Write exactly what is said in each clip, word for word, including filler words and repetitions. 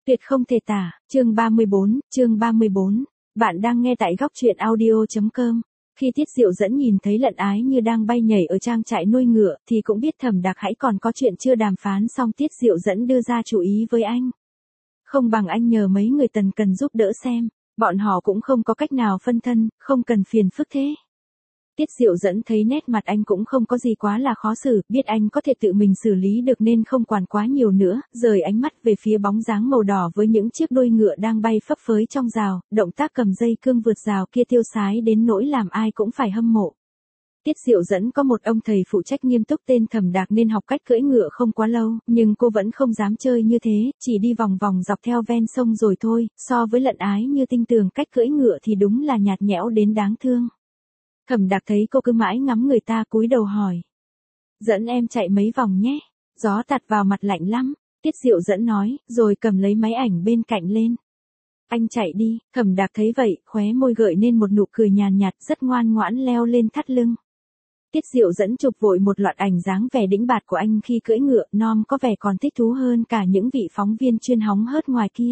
Tuyệt không thể tả, chương ba mươi bốn, chương ba mươi bốn. Bạn đang nghe tại góc truyện audio.com. Khi Tiết Diệu Dẫn nhìn thấy Lận Ái Như đang bay nhảy ở trang trại nuôi ngựa thì cũng biết Thẩm Đạc hãy còn có chuyện chưa đàm phán xong. Tiết Diệu Dẫn đưa ra chủ ý với anh. Không bằng anh nhờ mấy người tần cần giúp đỡ xem, bọn họ cũng không có cách nào phân thân, không cần phiền phức thế. Tiết Diệu Dẫn thấy nét mặt anh cũng không có gì quá là khó xử, biết anh có thể tự mình xử lý được nên không quản quá nhiều nữa, rời ánh mắt về phía bóng dáng màu đỏ với những chiếc đuôi ngựa đang bay phấp phới trong rào, động tác cầm dây cương vượt rào kia tiêu sái đến nỗi làm ai cũng phải hâm mộ. Tiết Diệu Dẫn có một ông thầy phụ trách nghiêm túc tên Thẩm Đạc nên học cách cưỡi ngựa không quá lâu, nhưng cô vẫn không dám chơi như thế, chỉ đi vòng vòng dọc theo ven sông rồi thôi, so với Lận Ái Như tinh tường cách cưỡi ngựa thì đúng là nhạt nhẽo đến đáng thương. Thẩm Đạc thấy cô cứ mãi ngắm người ta cúi đầu hỏi. Dẫn em chạy mấy vòng nhé, gió tạt vào mặt lạnh lắm, Tiết Diệu Dẫn nói, rồi cầm lấy máy ảnh bên cạnh lên. Anh chạy đi, Thẩm Đạc thấy vậy, khóe môi gợi nên một nụ cười nhàn nhạt, rất ngoan ngoãn leo lên thắt lưng. Tiết Diệu Dẫn chụp vội một loạt ảnh dáng vẻ đĩnh bạt của anh khi cưỡi ngựa, nom có vẻ còn thích thú hơn cả những vị phóng viên chuyên hóng hớt ngoài kia.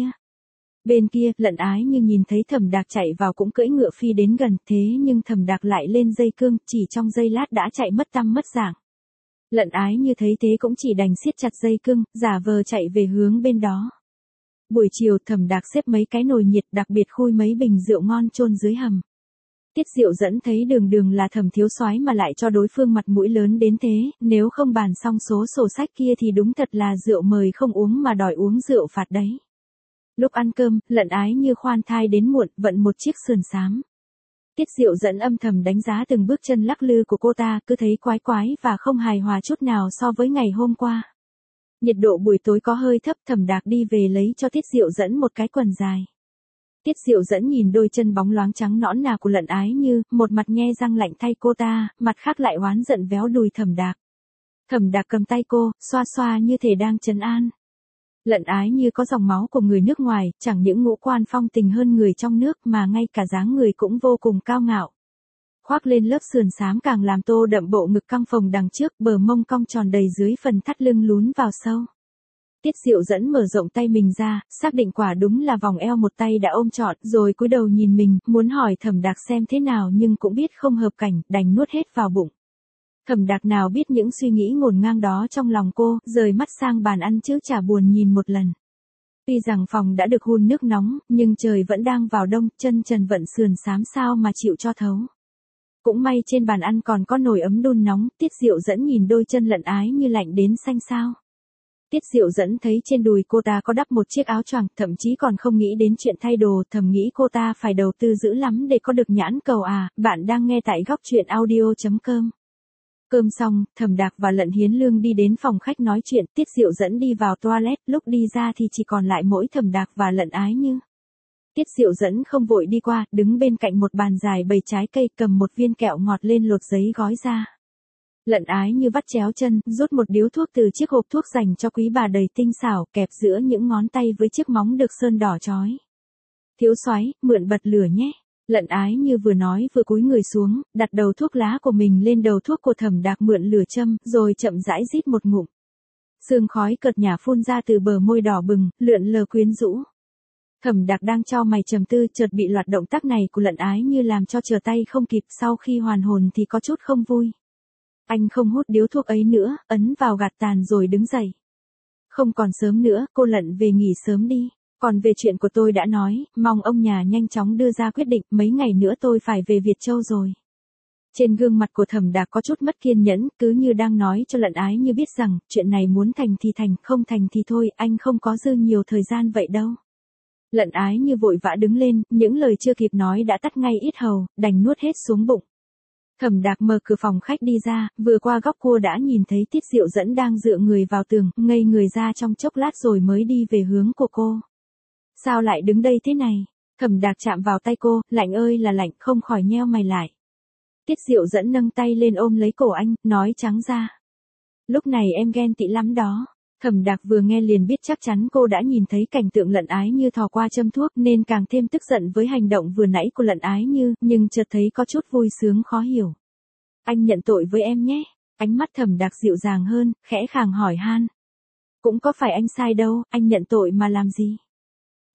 Bên kia, Lận Ái Như nhìn thấy Thẩm Đạc chạy vào cũng cưỡi ngựa phi đến gần, thế nhưng Thẩm Đạc lại lên dây cương, chỉ trong giây lát đã chạy mất tăm mất dạng. Lận Ái Như thấy thế cũng chỉ đành siết chặt dây cương, giả vờ chạy về hướng bên đó. Buổi chiều, Thẩm Đạc xếp mấy cái nồi nhiệt, đặc biệt khui mấy bình rượu ngon chôn dưới hầm. Tiết Diệu Dẫn thấy đường đường là Thẩm thiếu soái mà lại cho đối phương mặt mũi lớn đến thế, nếu không bàn xong số sổ sách kia thì đúng thật là rượu mời không uống mà đòi uống rượu phạt đấy. Lúc ăn cơm, Lận Ái Như khoan thai đến muộn, vận một chiếc sườn xám. Tiết Diệu Dẫn âm thầm đánh giá từng bước chân lắc lư của cô ta, cứ thấy quái quái và không hài hòa chút nào so với ngày hôm qua. Nhiệt độ buổi tối có hơi thấp, Thẩm Đạc đi về lấy cho Tiết Diệu Dẫn một cái quần dài. Tiết Diệu Dẫn nhìn đôi chân bóng loáng trắng nõn nà của Lận Ái Như, một mặt nhe răng lạnh thay cô ta, mặt khác lại oán giận véo đùi Thẩm Đạc. Thẩm Đạc cầm tay cô, xoa xoa như thể đang trấn an. Lận Ái Như có dòng máu của người nước ngoài, chẳng những ngũ quan phong tình hơn người trong nước mà ngay cả dáng người cũng vô cùng cao ngạo. Khoác lên lớp sườn xám càng làm tô đậm bộ ngực căng phồng đằng trước, bờ mông cong tròn đầy dưới phần thắt lưng lún vào sâu. Tiết Diệu Dẫn mở rộng tay mình ra, xác định quả đúng là vòng eo một tay đã ôm trọn, rồi cúi đầu nhìn mình, muốn hỏi Thẩm Đạc xem thế nào nhưng cũng biết không hợp cảnh, đành nuốt hết vào bụng. Thẩm Đạc nào biết những suy nghĩ ngổn ngang đó trong lòng cô, rời mắt sang bàn ăn chứ chả buồn nhìn một lần. Tuy rằng phòng đã được hun nước nóng, nhưng trời vẫn đang vào đông, chân trần vận sườn xám sao mà chịu cho thấu. Cũng may trên bàn ăn còn có nồi ấm đun nóng, Tiết Diệu Dẫn nhìn đôi chân Lận Ái Như lạnh đến xanh xao. Tiết Diệu Dẫn thấy trên đùi cô ta có đắp một chiếc áo choàng, thậm chí còn không nghĩ đến chuyện thay đồ, thầm nghĩ cô ta phải đầu tư dữ lắm để có được nhãn cầu à. Bạn đang nghe tại góc truyện audio.com. Cơm xong, Thẩm Đạc và Lận Hiến Lương đi đến phòng khách nói chuyện, Tiết Diệu Dẫn đi vào toilet, lúc đi ra thì chỉ còn lại mỗi Thẩm Đạc và Lận Ái Như. Tiết Diệu Dẫn không vội đi qua, đứng bên cạnh một bàn dài bày trái cây, cầm một viên kẹo ngọt lên lột giấy gói ra. Lận Ái Như vắt chéo chân, rút một điếu thuốc từ chiếc hộp thuốc dành cho quý bà đầy tinh xảo, kẹp giữa những ngón tay với chiếc móng được sơn đỏ chói. Thiếu soái, mượn bật lửa nhé. Lận Ái Như vừa nói vừa cúi người xuống, đặt đầu thuốc lá của mình lên đầu thuốc của Thẩm Đạc mượn lửa châm, rồi chậm rãi rít một ngụm. Sương khói cợt nhả phun ra từ bờ môi đỏ bừng, lượn lờ quyến rũ. Thẩm Đạc đang chau mày trầm tư, chợt bị loạt động tác này của Lận Ái Như làm cho trở tay không kịp, sau khi hoàn hồn thì có chút không vui. Anh không hút điếu thuốc ấy nữa, ấn vào gạt tàn rồi đứng dậy. Không còn sớm nữa, cô Lận về nghỉ sớm đi. Còn về chuyện của tôi đã nói, mong ông nhà nhanh chóng đưa ra quyết định, mấy ngày nữa tôi phải về Việt Châu rồi. Trên gương mặt của Thẩm Đạc có chút mất kiên nhẫn, cứ như đang nói cho Lận Ái Như biết rằng, chuyện này muốn thành thì thành, không thành thì thôi, anh không có dư nhiều thời gian vậy đâu. Lận Ái Như vội vã đứng lên, những lời chưa kịp nói đã tắt ngay yết hầu, đành nuốt hết xuống bụng. Thẩm Đạc mở cửa phòng khách đi ra, vừa qua góc cua đã nhìn thấy Tiết Diệu Dẫn đang dựa người vào tường, ngây người ra trong chốc lát rồi mới đi về hướng của cô. Sao lại đứng đây thế này? Thẩm Đạc chạm vào tay cô, lạnh ơi là lạnh, không khỏi nheo mày lại. Tiết Diệu Dẫn nâng tay lên ôm lấy cổ anh, nói trắng ra. Lúc này em ghen tị lắm đó. Thẩm Đạc vừa nghe liền biết chắc chắn cô đã nhìn thấy cảnh tượng Lận Ái Như thò qua châm thuốc nên càng thêm tức giận với hành động vừa nãy của Lận Ái Như, nhưng chợt thấy có chút vui sướng khó hiểu. Anh nhận tội với em nhé. Ánh mắt Thẩm Đạc dịu dàng hơn, khẽ khàng hỏi han. Cũng có phải anh sai đâu, anh nhận tội mà làm gì?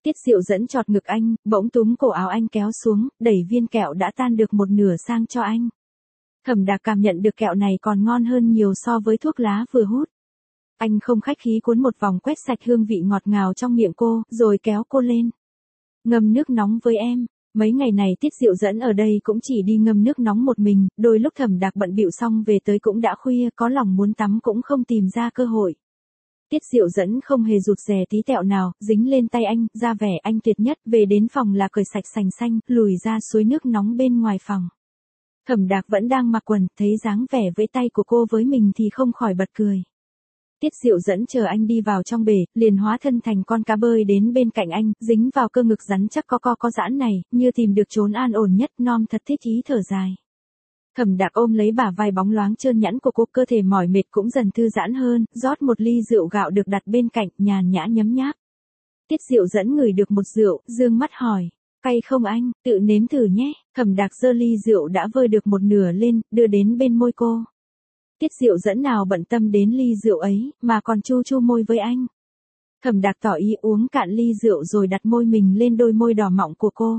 Tiết Diệu dẫn chọt ngực anh, bỗng túm cổ áo anh kéo xuống, đẩy viên kẹo đã tan được một nửa sang cho anh. Thẩm Đạc cảm nhận được kẹo này còn ngon hơn nhiều so với thuốc lá vừa hút. Anh không khách khí cuốn một vòng quét sạch hương vị ngọt ngào trong miệng cô, rồi kéo cô lên. Ngâm nước nóng với em. Mấy ngày này Tiết Diệu dẫn ở đây cũng chỉ đi ngâm nước nóng một mình, đôi lúc Thẩm Đạc bận bịu xong về tới cũng đã khuya, có lòng muốn tắm cũng không tìm ra cơ hội. Tiết Diệu dẫn không hề rụt rè tí tẹo nào, dính lên tay anh, ra vẻ anh tuyệt nhất, về đến phòng là cởi sạch sành xanh, lùi ra suối nước nóng bên ngoài phòng. Thẩm Đạc vẫn đang mặc quần, thấy dáng vẻ vẫy tay của cô với mình thì không khỏi bật cười. Tiết Diệu dẫn chờ anh đi vào trong bể, liền hóa thân thành con cá bơi đến bên cạnh anh, dính vào cơ ngực rắn chắc có co có giãn này, như tìm được chốn an ổn nhất, non thật thích ý thở dài. Thẩm Đạc ôm lấy bả vai bóng loáng trơn nhẵn của cô, cơ thể mỏi mệt cũng dần thư giãn hơn, rót một ly rượu gạo được đặt bên cạnh, nhàn nhã nhấm nháp. Tiết Diệu dẫn ngửi được một rượu, dương mắt hỏi, cay không anh, tự nếm thử nhé. Thẩm Đạc giơ ly rượu đã vơi được một nửa lên, đưa đến bên môi cô. Tiết Diệu dẫn nào bận tâm đến ly rượu ấy, mà còn chu chu môi với anh. Thẩm Đạc tỏ ý uống cạn ly rượu rồi đặt môi mình lên đôi môi đỏ mọng của cô.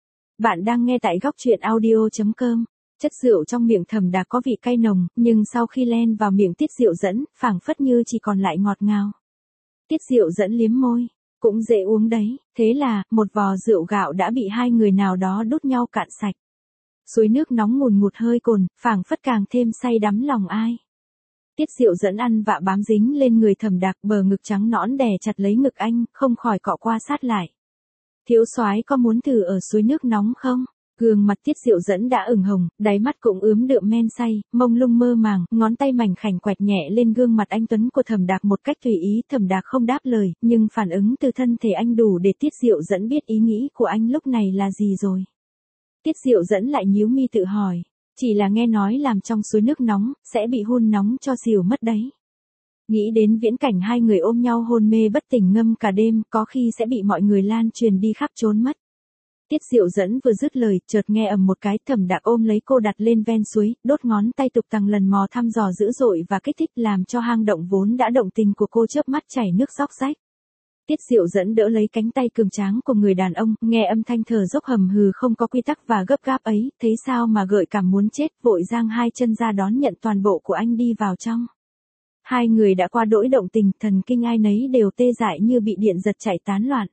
Bạn đang nghe tại góc truyện audio chấm com. Chất rượu trong miệng Thẩm Đạc có vị cay nồng, nhưng sau khi len vào miệng Tiết Diệu dẫn, phảng phất như chỉ còn lại ngọt ngào. Tiết Diệu dẫn liếm môi, cũng dễ uống đấy, thế là, một vò rượu gạo đã bị hai người nào đó đút nhau cạn sạch. Suối nước nóng ngùn ngụt hơi cồn, phảng phất càng thêm say đắm lòng ai. Tiết Diệu dẫn ăn vạ bám dính lên người Thẩm Đạc, bờ ngực trắng nõn đè chặt lấy ngực anh, không khỏi cọ qua sát lại. Thiếu soái có muốn thử ở suối nước nóng không? Gương mặt Tiết Diệu dẫn đã ửng hồng, đáy mắt cũng ướm đượm men say, mông lung mơ màng, ngón tay mảnh khảnh quẹt nhẹ lên gương mặt anh tuấn của Thẩm Đạc một cách tùy ý. Thẩm Đạc không đáp lời, nhưng phản ứng từ thân thể anh đủ để Tiết Diệu dẫn biết ý nghĩ của anh lúc này là gì rồi. Tiết Diệu dẫn lại nhíu mi tự hỏi, chỉ là nghe nói làm trong suối nước nóng, sẽ bị hun nóng cho xỉu mất đấy. Nghĩ đến viễn cảnh hai người ôm nhau hôn mê bất tỉnh ngâm cả đêm, có khi sẽ bị mọi người lan truyền đi khắp trốn mất. Tiết Diệu dẫn vừa dứt lời, chợt nghe ầm một cái, Thẩm Đạc ôm lấy cô đặt lên ven suối, đốt ngón tay tục tằng lần mò thăm dò dữ dội và kích thích, làm cho hang động vốn đã động tình của cô chớp mắt chảy nước róc rách. Tiết Diệu dẫn đỡ lấy cánh tay cường tráng của người đàn ông, nghe âm thanh thở dốc hầm hừ không có quy tắc và gấp gáp ấy, thấy sao mà gợi cảm muốn chết, vội giang hai chân ra đón nhận toàn bộ của anh đi vào trong. Hai người đã qua đỗi động tình, thần kinh ai nấy đều tê dại như bị điện giật chạy tán loạn.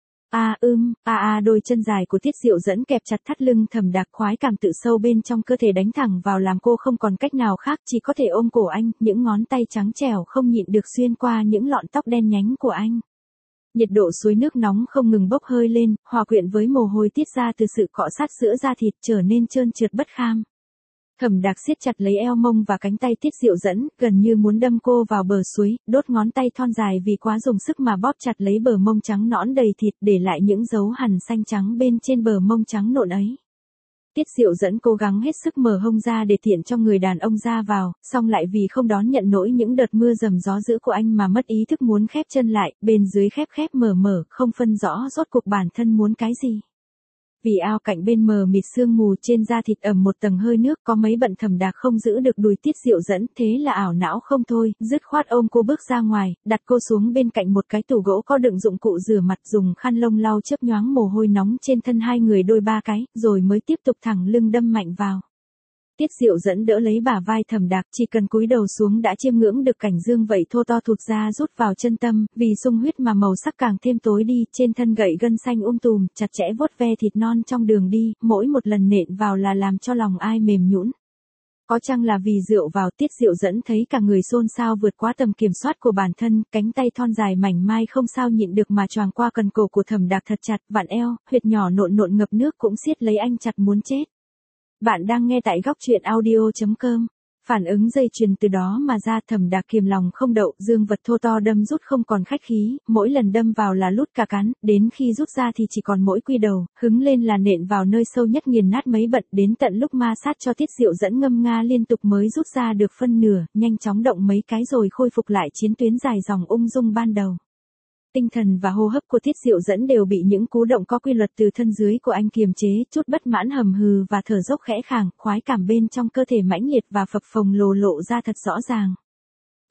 A ưm, a a đôi chân dài của Tiết Diệu dẫn kẹp chặt thắt lưng Thẩm Đạc, khoái cảm tự sâu bên trong cơ thể đánh thẳng vào làm cô không còn cách nào khác, chỉ có thể ôm cổ anh, những ngón tay trắng trẻo không nhịn được xuyên qua những lọn tóc đen nhánh của anh. Nhiệt độ suối nước nóng không ngừng bốc hơi lên, hòa quyện với mồ hôi tiết ra từ sự cọ sát giữa da thịt trở nên trơn trượt bất kham. Thẩm Đạc siết chặt lấy eo mông và cánh tay Tiết Diệu dẫn, gần như muốn đâm cô vào bờ suối, đốt ngón tay thon dài vì quá dùng sức mà bóp chặt lấy bờ mông trắng nõn đầy thịt, để lại những dấu hằn xanh trắng bên trên bờ mông trắng nộn ấy. Tiết Diệu dẫn cố gắng hết sức mở hông ra để tiện cho người đàn ông ra vào, song lại vì không đón nhận nổi những đợt mưa dầm gió dữ của anh mà mất ý thức muốn khép chân lại, bên dưới khép khép mở mở, không phân rõ rốt cuộc bản thân muốn cái gì. Vì ao cạnh bên mờ mịt sương mù, trên da thịt ẩm một tầng hơi nước, có mấy bận Thẩm Đạc không giữ được đùi Tiết Diệu dẫn, thế là ảo não không thôi, dứt khoát ôm cô bước ra ngoài, đặt cô xuống bên cạnh một cái tủ gỗ có đựng dụng cụ rửa mặt, dùng khăn lông lau chớp nhoáng mồ hôi nóng trên thân hai người đôi ba cái, rồi mới tiếp tục thẳng lưng đâm mạnh vào. Tiết Diệu dẫn đỡ lấy bả vai Thẩm Đạc, chỉ cần cúi đầu xuống đã chiêm ngưỡng được cảnh dương vậy thô to thụt ra rút vào chân tâm, vì sung huyết mà màu sắc càng thêm tối đi, trên thân gậy gân xanh um tùm, chặt chẽ vuốt ve thịt non trong đường đi, mỗi một lần nện vào là làm cho lòng ai mềm nhũn. Có chăng là vì rượu vào, Tiết Diệu dẫn thấy cả người xôn xao vượt quá tầm kiểm soát của bản thân, cánh tay thon dài mảnh mai không sao nhịn được mà choàng qua cần cổ của Thẩm Đạc thật chặt, vặn eo, huyệt nhỏ nộn nộn ngập nước cũng siết lấy anh chặt muốn chết. Bạn đang nghe tại góc truyện audio chấm com. Phản ứng dây chuyền từ đó mà ra, Thẩm Đạc kiềm lòng không đậu, dương vật thô to đâm rút không còn khách khí, mỗi lần đâm vào là lút cả cán, đến khi rút ra thì chỉ còn mỗi quy đầu, hứng lên là nện vào nơi sâu nhất nghiền nát mấy bận, đến tận lúc ma sát cho Tiết Diệu dẫn ngâm nga liên tục mới rút ra được phân nửa, nhanh chóng động mấy cái rồi khôi phục lại chiến tuyến dài dòng ung dung ban đầu. Tinh thần và hô hấp của Tiết Diệu dẫn đều bị những cú động có quy luật từ thân dưới của anh kiềm chế, chút bất mãn hầm hừ và thở dốc khẽ khàng, khoái cảm bên trong cơ thể mãnh liệt và phập phồng lồ lộ ra thật rõ ràng.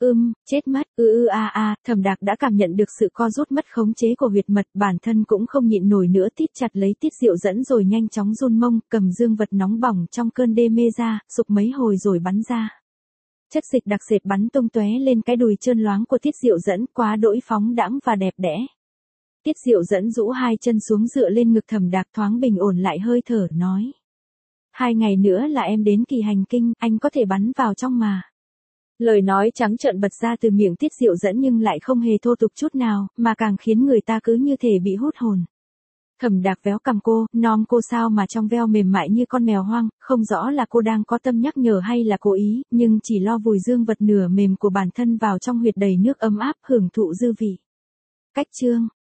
Ưm, chết mất, ư ư a a, Thẩm Đạc đã cảm nhận được sự co rút mất khống chế của huyệt mật, bản thân cũng không nhịn nổi nữa, tít chặt lấy Tiết Diệu Dẫn rồi nhanh chóng run mông, cầm dương vật nóng bỏng trong cơn đê mê ra, sục mấy hồi rồi bắn ra. Chất dịch đặc sệt bắn tung tóe lên cái đùi trơn loáng của Tiết Diệu Dẫn, quá đỗi phóng đãng và đẹp đẽ. Tiết Diệu Dẫn rũ hai chân xuống dựa lên ngực Thẩm Đạc, thoáng bình ổn lại hơi thở, nói: Hai ngày nữa là em đến kỳ hành kinh, anh có thể bắn vào trong mà. Lời nói trắng trợn bật ra từ miệng Tiết Diệu Dẫn nhưng lại không hề thô tục chút nào, mà càng khiến người ta cứ như thể bị hút hồn. Thẩm Đạc véo cằm cô, nom cô sao mà trong veo mềm mại như con mèo hoang, không rõ là cô đang có tâm nhắc nhở hay là cố ý, nhưng chỉ lo vùi dương vật nửa mềm của bản thân vào trong huyệt đầy nước ấm áp, hưởng thụ dư vị. Cách chương